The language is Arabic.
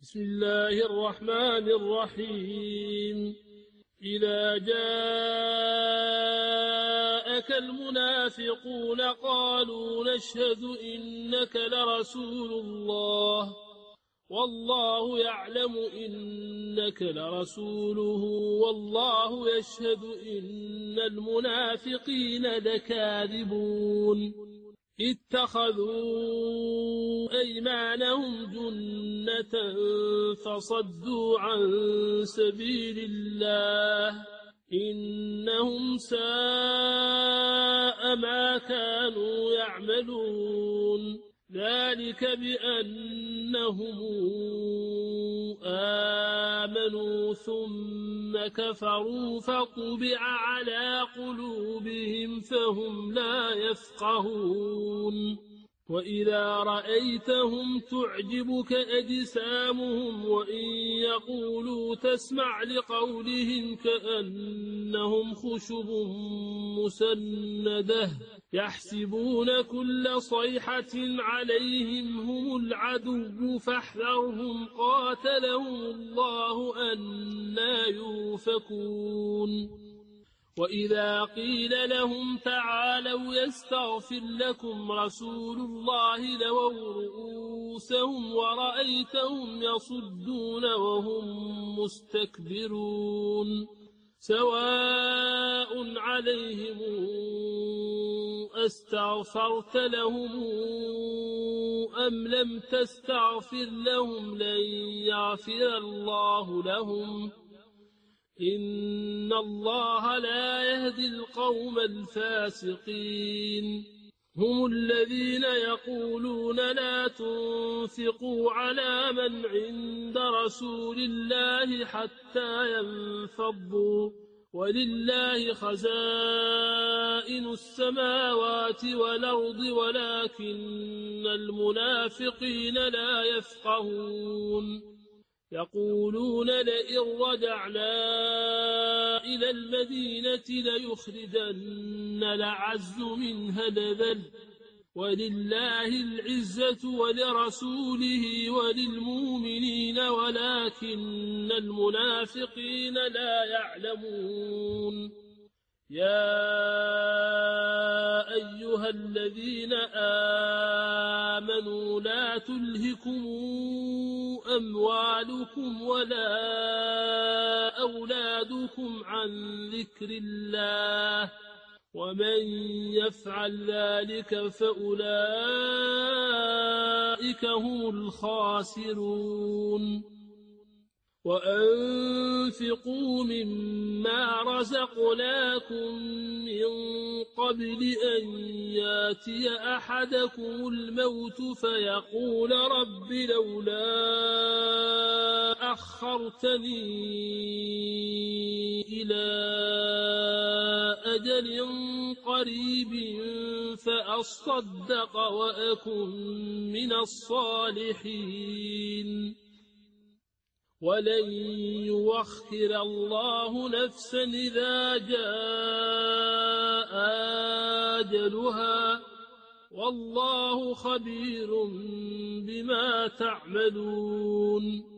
بسم الله الرحمن الرحيم. إذا جاءك المنافقون قالوا نشهد إنك لرسول الله والله يعلم إنك لرسوله والله يشهد إن المنافقين لكاذبون. اتخذوا أيمانهم جنة فصدوا عن سبيل الله إنهم ساء ما كانوا يعملون. ذلك بأنهم آمنوا ثم كفروا فطبع على قلوبهم فهم لا يفقهون. وإذا رأيتهم تعجبك أجسامهم وإن يقولوا تسمع لقولهم كأنهم خشب مسندة يحسبون كل صيحة عليهم هم العدو فاحذرهم قاتلهم الله أنى يؤفكون. وإذا قيل لهم تعالوا يستغفر لكم رسول الله لووا رؤوسهم ورأيتهم يصدون وهم مستكبرون. سواء عليهم أستغفرت لهم أم لم تستغفر لهم لن يغفر الله لهم إن الله لا يهدي القوم الفاسقين. هم الذين يقولون لا تنفقوا على من عند رسول الله حتى ينفضوا ولله خزائن السماوات والأرض ولكن المنافقين لا يفقهون. يقولون لئن رجعنا إلى المدينة ليخرجن الأعز منها الأذل ولله العزة ولرسوله وللمؤمنين ولكن المنافقين لا يعلمون. يا أيها الذين آمنوا لا تلهكم أموالكم ولا أولادكم عن ذكر الله ومن يفعل ذلك فأولئك هم الخاسرون. وأنفقوا مما رزقناكم من قبل أن ياتي أحدكم الموت فيقول رب لولا أخرتني إلى أجل قريب فأصدق وأكن من الصالحين. ولن يؤخر الله نفسا إذا جاء أجلها والله خبير بما تعملون.